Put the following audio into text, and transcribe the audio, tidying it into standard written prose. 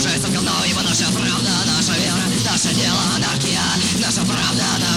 погружается в говно, ибо наша правда, наша вера, наше дело, анархия, наша правда,